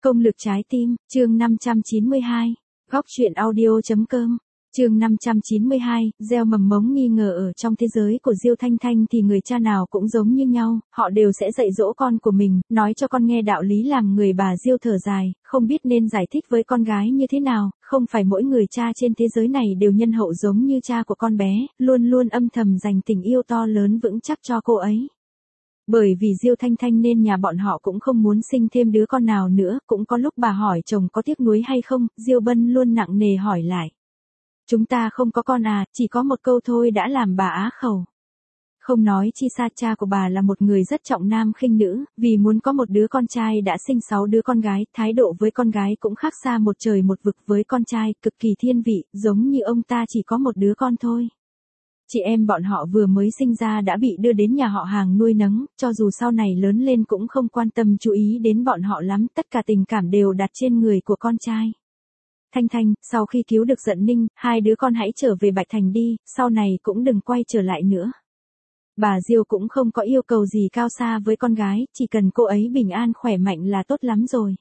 Công lực trái tim, chương 592. Góc truyện audio.com. Chương 592, gieo mầm mống nghi ngờ ở trong thế giới của Diêu Thanh Thanh thì người cha nào cũng giống như nhau, họ đều sẽ dạy dỗ con của mình, nói cho con nghe đạo lý làm người. Bà Diêu thở dài, không biết nên giải thích với con gái như thế nào, không phải mỗi người cha trên thế giới này đều nhân hậu giống như cha của con bé, luôn luôn âm thầm dành tình yêu to lớn vững chắc cho cô ấy. Bởi vì Diêu Thanh Thanh nên nhà bọn họ cũng không muốn sinh thêm đứa con nào nữa, cũng có lúc bà hỏi chồng có tiếc nuối hay không, Diêu Bân luôn nặng nề hỏi lại. Chúng ta không có con à, chỉ có một câu thôi đã làm bà á khẩu. Không nói chi xa, cha của bà là một người rất trọng nam khinh nữ, vì muốn có một đứa con trai đã sinh 6 đứa con gái, thái độ với con gái cũng khác xa một trời một vực với con trai, cực kỳ thiên vị, giống như ông ta chỉ có một đứa con thôi. Chị em bọn họ vừa mới sinh ra đã bị đưa đến nhà họ hàng nuôi nấng, cho dù sau này lớn lên cũng không quan tâm chú ý đến bọn họ lắm, tất cả tình cảm đều đặt trên người của con trai. Thanh Thanh, sau khi cứu được Dận Ninh, hai đứa con hãy trở về Bạch Thành đi, sau này cũng đừng quay trở lại nữa. Bà Diêu cũng không có yêu cầu gì cao xa với con gái, chỉ cần cô ấy bình an khỏe mạnh là tốt lắm rồi.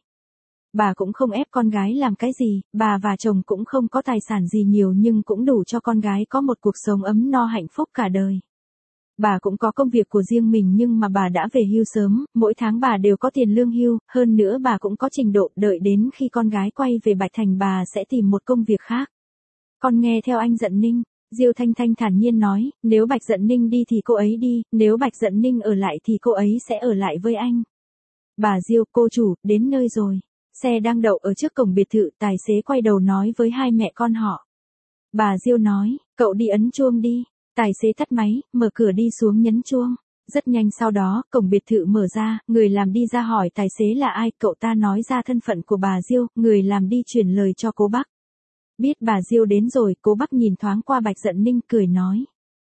Bà cũng không ép con gái làm cái gì, bà và chồng cũng không có tài sản gì nhiều nhưng cũng đủ cho con gái có một cuộc sống ấm no hạnh phúc cả đời. Bà cũng có công việc của riêng mình nhưng mà bà đã về hưu sớm, mỗi tháng bà đều có tiền lương hưu, hơn nữa bà cũng có trình độ, đợi đến khi con gái quay về Bạch Thành bà sẽ tìm một công việc khác. Con nghe theo anh Dận Ninh, Diêu Thanh Thanh thản nhiên nói, nếu Bạch Dận Ninh đi thì cô ấy đi, nếu Bạch Dận Ninh ở lại thì cô ấy sẽ ở lại với anh. Bà Diêu, cô chủ, đến nơi rồi. Xe đang đậu ở trước cổng biệt thự, tài xế quay đầu nói với hai mẹ con họ. Bà Diêu nói, cậu đi ấn chuông đi. Tài xế tắt máy, mở cửa đi xuống nhấn chuông. Rất nhanh sau đó, cổng biệt thự mở ra, người làm đi ra hỏi tài xế là ai, cậu ta nói ra thân phận của bà Diêu, người làm đi chuyển lời cho cô Bắc. Biết bà Diêu đến rồi, cô Bắc nhìn thoáng qua Bạch Dận Ninh cười nói.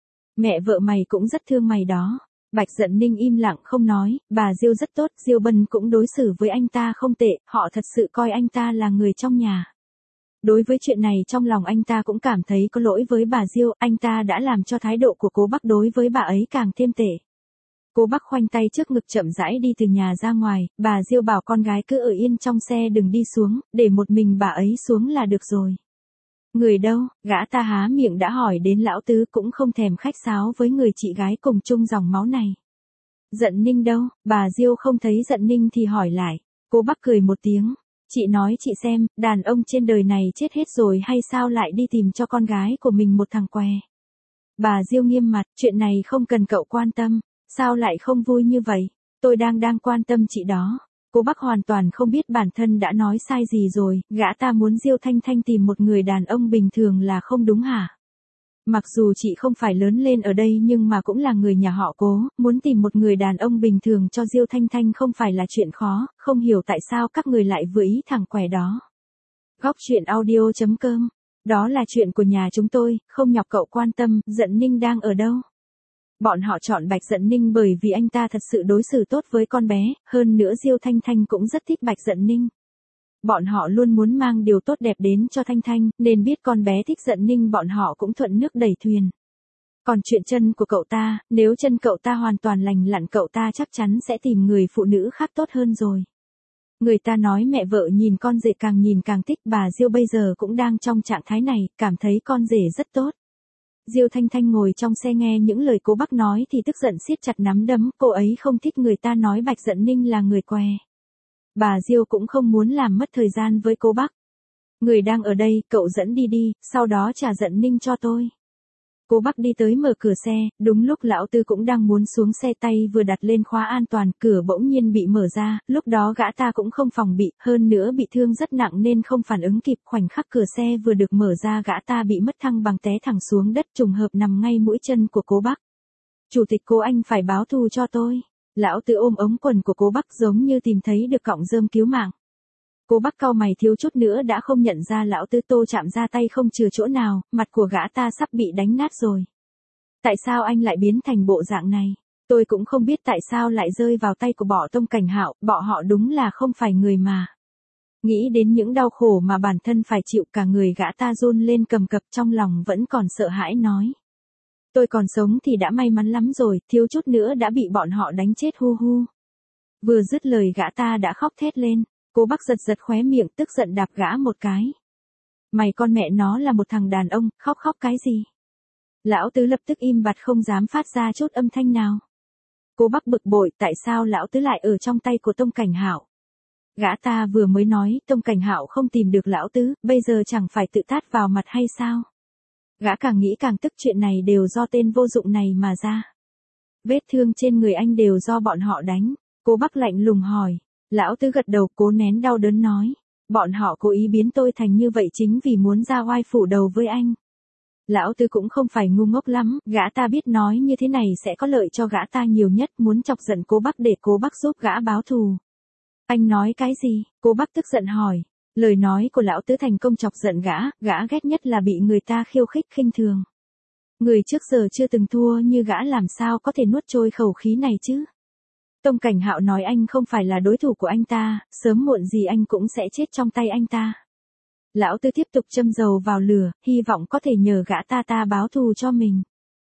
Mẹ vợ mày cũng rất thương mày đó. Bạch Dận Ninh im lặng không nói, bà Diêu rất tốt, Diêu Bân cũng đối xử với anh ta không tệ, họ thật sự coi anh ta là người trong nhà. Đối với chuyện này trong lòng anh ta cũng cảm thấy có lỗi với bà Diêu, anh ta đã làm cho thái độ của cô Bắc đối với bà ấy càng thêm tệ. Cô Bắc khoanh tay trước ngực chậm rãi đi từ nhà ra ngoài, bà Diêu bảo con gái cứ ở yên trong xe đừng đi xuống, để một mình bà ấy xuống là được rồi. Người đâu, gã ta há miệng đã hỏi đến lão tứ cũng không thèm khách sáo với người chị gái cùng chung dòng máu này. Dận Ninh đâu, bà Diêu không thấy Dận Ninh thì hỏi lại, cô Bắc cười một tiếng. Chị nói chị xem, đàn ông trên đời này chết hết rồi hay sao lại đi tìm cho con gái của mình một thằng què. Bà Diêu nghiêm mặt, chuyện này không cần cậu quan tâm, sao lại không vui như vậy, tôi đang quan tâm chị đó. Cô Bắc hoàn toàn không biết bản thân đã nói sai gì rồi, gã ta muốn Diêu Thanh Thanh tìm một người đàn ông bình thường là không đúng hả? Mặc dù chị không phải lớn lên ở đây nhưng mà cũng là người nhà họ Cố, muốn tìm một người đàn ông bình thường cho Diêu Thanh Thanh không phải là chuyện khó, không hiểu tại sao các người lại vừa ý thằng què đó. Góc truyện audio.com. Đó là chuyện của nhà chúng tôi, không nhọc cậu quan tâm, Dận Ninh đang ở đâu. Bọn họ chọn Bạch Dận Ninh bởi vì anh ta thật sự đối xử tốt với con bé, hơn nữa Diêu Thanh Thanh cũng rất thích Bạch Dận Ninh. Bọn họ luôn muốn mang điều tốt đẹp đến cho Thanh Thanh, nên biết con bé thích Dận Ninh bọn họ cũng thuận nước đẩy thuyền. Còn chuyện chân của cậu ta, nếu chân cậu ta hoàn toàn lành lặn cậu ta chắc chắn sẽ tìm người phụ nữ khác tốt hơn rồi. Người ta nói mẹ vợ nhìn con rể càng nhìn càng thích, bà Diêu bây giờ cũng đang trong trạng thái này, cảm thấy con rể rất tốt. Diêu Thanh Thanh ngồi trong xe nghe những lời cô Bắc nói thì tức giận siết chặt nắm đấm, cô ấy không thích người ta nói Bạch Dận Ninh là người què. Bà Diêu cũng không muốn làm mất thời gian với cô Bắc. Người đang ở đây, cậu dẫn đi đi, sau đó trả Dận Ninh cho tôi. Cô Bắc đi tới mở cửa xe, đúng lúc lão tư cũng đang muốn xuống xe tay vừa đặt lên khóa an toàn, cửa bỗng nhiên bị mở ra, lúc đó gã ta cũng không phòng bị, hơn nữa bị thương rất nặng nên không phản ứng kịp, khoảnh khắc cửa xe vừa được mở ra gã ta bị mất thăng bằng té thẳng xuống đất trùng hợp nằm ngay mũi chân của cô Bắc. Chủ tịch Cố anh phải báo thù cho tôi. Lão tư ôm ống quần của cô Bắc giống như tìm thấy được cọng rơm cứu mạng. Cô Bắc cau mày thiếu chút nữa đã không nhận ra lão tư tô chạm ra tay không chừa chỗ nào, mặt của gã ta sắp bị đánh nát rồi. Tại sao anh lại biến thành bộ dạng này? Tôi cũng không biết tại sao lại rơi vào tay của Bỏ Tông Cảnh Hạo, bọn họ đúng là không phải người mà. Nghĩ đến những đau khổ mà bản thân phải chịu cả người gã ta run lên cầm cập trong lòng vẫn còn sợ hãi nói. Tôi còn sống thì đã may mắn lắm rồi, thiếu chút nữa đã bị bọn họ đánh chết hu hu. Vừa dứt lời gã ta đã khóc thét lên. Cố Bắc giật giật khóe miệng tức giận đạp gã một cái. Mày con mẹ nó là một thằng đàn ông, khóc khóc cái gì? Lão Tứ lập tức im bặt không dám phát ra chút âm thanh nào. Cố Bắc bực bội tại sao lão Tứ lại ở trong tay của Tông Cảnh Hạo. Gã ta vừa mới nói Tông Cảnh Hạo không tìm được lão Tứ, bây giờ chẳng phải tự tát vào mặt hay sao? Gã càng nghĩ càng tức chuyện này đều do tên vô dụng này mà ra. Vết thương trên người anh đều do bọn họ đánh. Cố Bắc lạnh lùng hỏi. Lão Tứ gật đầu cố nén đau đớn nói. Bọn họ cố ý biến tôi thành như vậy chính vì muốn ra oai phủ đầu với anh. Lão Tứ cũng không phải ngu ngốc lắm, gã ta biết nói như thế này sẽ có lợi cho gã ta nhiều nhất, muốn chọc giận Cố Bắc để Cố Bắc giúp gã báo thù. Anh nói cái gì? Cố Bắc tức giận hỏi. Lời nói của lão Tứ thành công chọc giận gã ghét nhất là bị người ta khiêu khích khinh thường. Người trước giờ chưa từng thua như gã làm sao có thể nuốt trôi khẩu khí này chứ? Tông Cảnh Hạo nói anh không phải là đối thủ của anh ta, sớm muộn gì anh cũng sẽ chết trong tay anh ta. Lão Tứ tiếp tục châm dầu vào lửa, hy vọng có thể nhờ gã ta báo thù cho mình.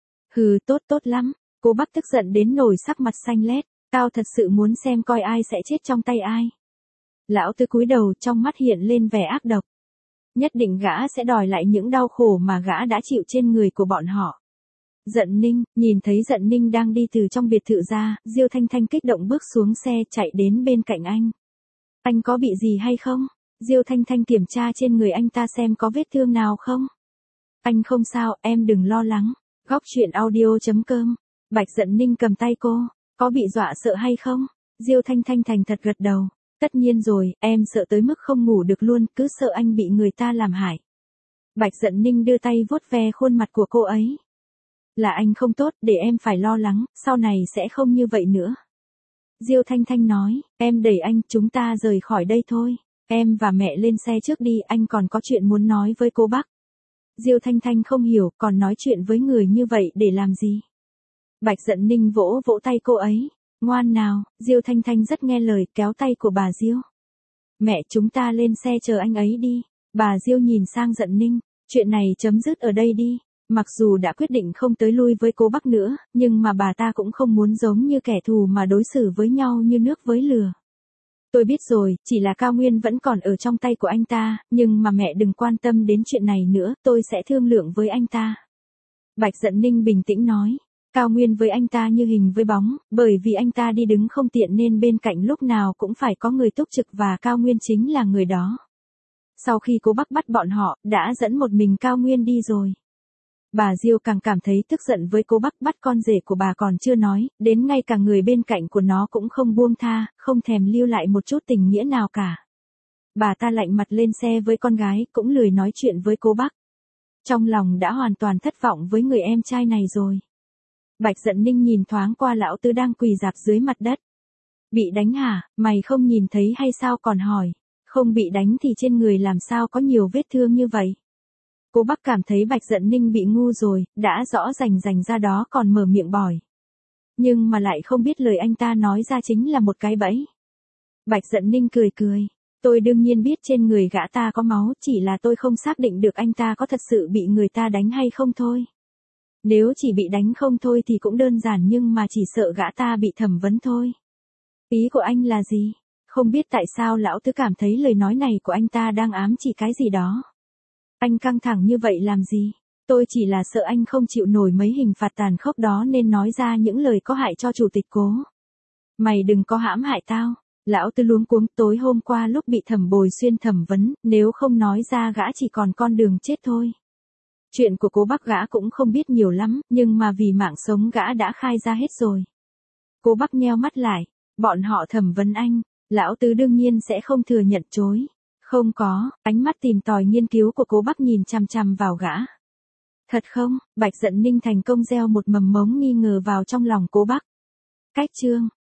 Hừ, tốt lắm. Cố Bắc tức giận đến nổi sắc mặt xanh lét, tao thật sự muốn xem coi ai sẽ chết trong tay ai. Lão Tứ cúi đầu trong mắt hiện lên vẻ ác độc. Nhất định gã sẽ đòi lại những đau khổ mà gã đã chịu trên người của bọn họ. Dận Ninh, nhìn thấy Dận Ninh đang đi từ trong biệt thự ra, Diêu Thanh Thanh kích động bước xuống xe chạy đến bên cạnh anh. Anh có bị gì hay không? Diêu Thanh Thanh kiểm tra trên người anh ta xem có vết thương nào không? Anh không sao, em đừng lo lắng. Góc truyện audio.com. Bạch Dận Ninh cầm tay cô. Có bị dọa sợ hay không? Diêu Thanh Thanh thành thật gật đầu. Tất nhiên rồi, em sợ tới mức không ngủ được luôn, cứ sợ anh bị người ta làm hại. Bạch Dận Ninh đưa tay vuốt ve khuôn mặt của cô ấy. Là anh không tốt, để em phải lo lắng, sau này sẽ không như vậy nữa. Diêu Thanh Thanh nói, em đẩy anh, chúng ta rời khỏi đây thôi. Em và mẹ lên xe trước đi, anh còn có chuyện muốn nói với cô Bắc. Diêu Thanh Thanh không hiểu, còn nói chuyện với người như vậy để làm gì? Bạch Dận Ninh vỗ vỗ tay cô ấy. Ngoan nào, Diêu Thanh Thanh rất nghe lời, kéo tay của bà Diêu. Mẹ chúng ta lên xe chờ anh ấy đi. Bà Diêu nhìn sang Dận Ninh, chuyện này chấm dứt ở đây đi. Mặc dù đã quyết định không tới lui với cô Bắc nữa, nhưng mà bà ta cũng không muốn giống như kẻ thù mà đối xử với nhau như nước với lửa. Tôi biết rồi, chỉ là Cao Nguyên vẫn còn ở trong tay của anh ta, nhưng mà mẹ đừng quan tâm đến chuyện này nữa, tôi sẽ thương lượng với anh ta. Bạch Dận Ninh bình tĩnh nói. Cao Nguyên với anh ta như hình với bóng, bởi vì anh ta đi đứng không tiện nên bên cạnh lúc nào cũng phải có người túc trực và Cao Nguyên chính là người đó. Sau khi cô Bắc bắt bọn họ, đã dẫn một mình Cao Nguyên đi rồi. Bà Diêu càng cảm thấy tức giận với cô Bắc bắt con rể của bà còn chưa nói, đến ngay cả người bên cạnh của nó cũng không buông tha, không thèm lưu lại một chút tình nghĩa nào cả. Bà ta lạnh mặt lên xe với con gái, cũng lười nói chuyện với cô Bắc. Trong lòng đã hoàn toàn thất vọng với người em trai này rồi. Bạch Dận Ninh nhìn thoáng qua lão Tứ đang quỳ rạp dưới mặt đất. Bị đánh hả, mày không nhìn thấy hay sao còn hỏi. Không bị đánh thì trên người làm sao có nhiều vết thương như vậy. Cô Bắc cảm thấy Bạch Dận Ninh bị ngu rồi, đã rõ rành ra đó còn mở miệng bỏi. Nhưng mà lại không biết lời anh ta nói ra chính là một cái bẫy. Bạch Dận Ninh cười. Tôi đương nhiên biết trên người gã ta có máu, chỉ là tôi không xác định được anh ta có thật sự bị người ta đánh hay không thôi. Nếu chỉ bị đánh không thôi thì cũng đơn giản nhưng mà chỉ sợ gã ta bị thẩm vấn thôi. Ý của anh là gì? Không biết tại sao lão Tứ cảm thấy lời nói này của anh ta đang ám chỉ cái gì đó. Anh căng thẳng như vậy làm gì? Tôi chỉ là sợ anh không chịu nổi mấy hình phạt tàn khốc đó nên nói ra những lời có hại cho chủ tịch Cố. Mày đừng có hãm hại tao. Lão Tứ luống cuống, tối hôm qua lúc bị Thẩm Bồi Xuyên thẩm vấn, nếu không nói ra gã chỉ còn con đường chết thôi. Chuyện của Cố Bắc gã cũng không biết nhiều lắm, nhưng mà vì mạng sống gã đã khai ra hết rồi. Cố Bắc nheo mắt lại, bọn họ thẩm vấn anh, lão Tứ đương nhiên sẽ không thừa nhận chối. Không có, ánh mắt tìm tòi nghiên cứu của Cố Bắc nhìn chằm chằm vào gã. Thật không? Bạch Dận Ninh thành công gieo một mầm mống nghi ngờ vào trong lòng Cố Bắc. Cách chương